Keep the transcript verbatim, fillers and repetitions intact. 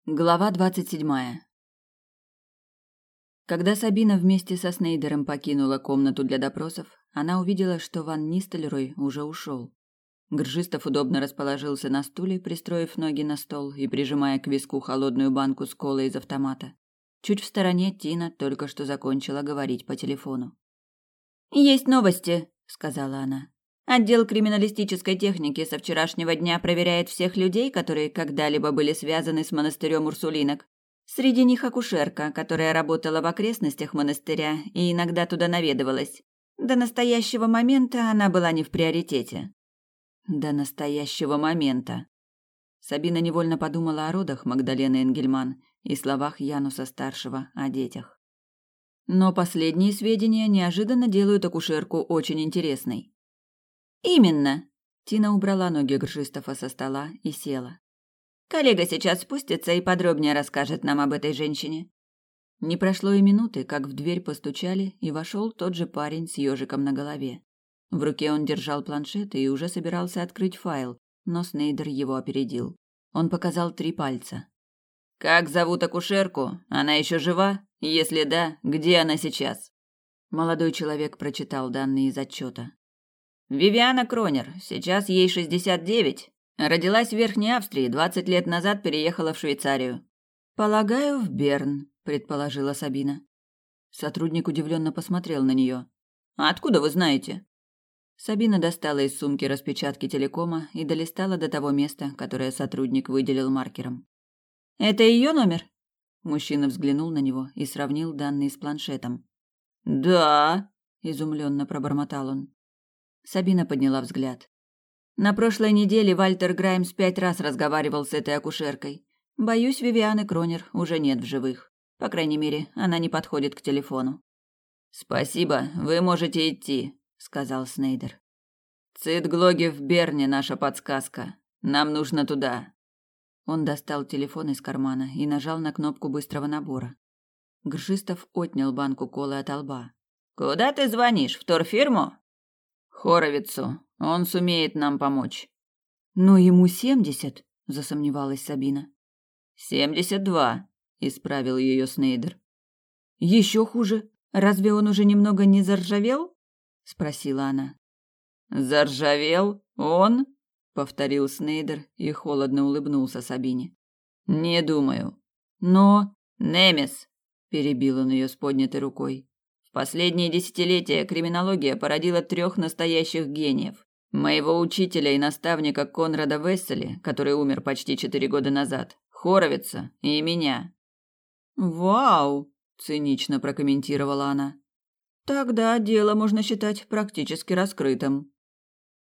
Глава двадцать седьмая. Когда Сабина вместе со Снейдером покинула комнату для допросов, она увидела, что Ван Нистельрой уже ушел. Гржистов удобно расположился на стуле, пристроив ноги на стол и прижимая к виску холодную банку с колой из автомата. Чуть в стороне Тина только что закончила говорить по телефону. «Есть новости», — сказала она. «Отдел криминалистической техники со вчерашнего дня проверяет всех людей, которые когда-либо были связаны с монастырем Урсулинок. Среди них акушерка, которая работала в окрестностях монастыря и иногда туда наведывалась. До настоящего момента она была не в приоритете». До настоящего момента. Сабина невольно подумала о родах Магдалены Энгельман и словах Януса-старшего о детях. Но последние сведения неожиданно делают акушерку очень интересной. «Именно!» Тина убрала ноги Гржистова со стола и села. «Коллега сейчас спустится и подробнее расскажет нам об этой женщине». Не прошло и минуты, как в дверь постучали, и вошел тот же парень с ежиком на голове. В руке он держал планшет и уже собирался открыть файл, но Снейдер его опередил. Он показал три пальца. «Как зовут акушерку? Она еще жива? Если да, где она сейчас?» Молодой человек прочитал данные из отчета. «Вивиана Кронер, сейчас ей шестьдесят девять. Родилась в Верхней Австрии, двадцать лет назад переехала в Швейцарию». «Полагаю, в Берн», — предположила Сабина. Сотрудник удивленно посмотрел на нее. «А откуда вы знаете?» Сабина достала из сумки распечатки телекома и долистала до того места, которое сотрудник выделил маркером. «Это ее номер?» Мужчина взглянул на него и сравнил данные с планшетом. «Да», — изумленно пробормотал он. Сабина подняла взгляд. На прошлой неделе Вальтер Граймс пять раз разговаривал с этой акушеркой. Боюсь, Вивианы Кронер уже нет в живых. По крайней мере, она не подходит к телефону. «Спасибо, вы можете идти», — сказал Снейдер. «Цитглоги в Берне наша подсказка. Нам нужно туда». Он достал телефон из кармана и нажал на кнопку быстрого набора. Гржистов отнял банку колы ото лба. «Куда ты звонишь? В торфирму?» «Хоровицу. Он сумеет нам помочь». «Но ему семьдесят», — засомневалась Сабина. «Семьдесят два», — исправил ее Снейдер. «Еще хуже. Разве он уже немного не заржавел?» — спросила она. «Заржавел? Он?» — повторил Снейдер и холодно улыбнулся Сабине. «Не думаю. Но...» «Немес», — перебил он ее с поднятой рукой. В последние десятилетия криминология породила трех настоящих гениев. Моего учителя и наставника Конрада Весселя, который умер почти четыре года назад, Хоровица и меня. «Вау!» – цинично прокомментировала она. «Тогда дело можно считать практически раскрытым».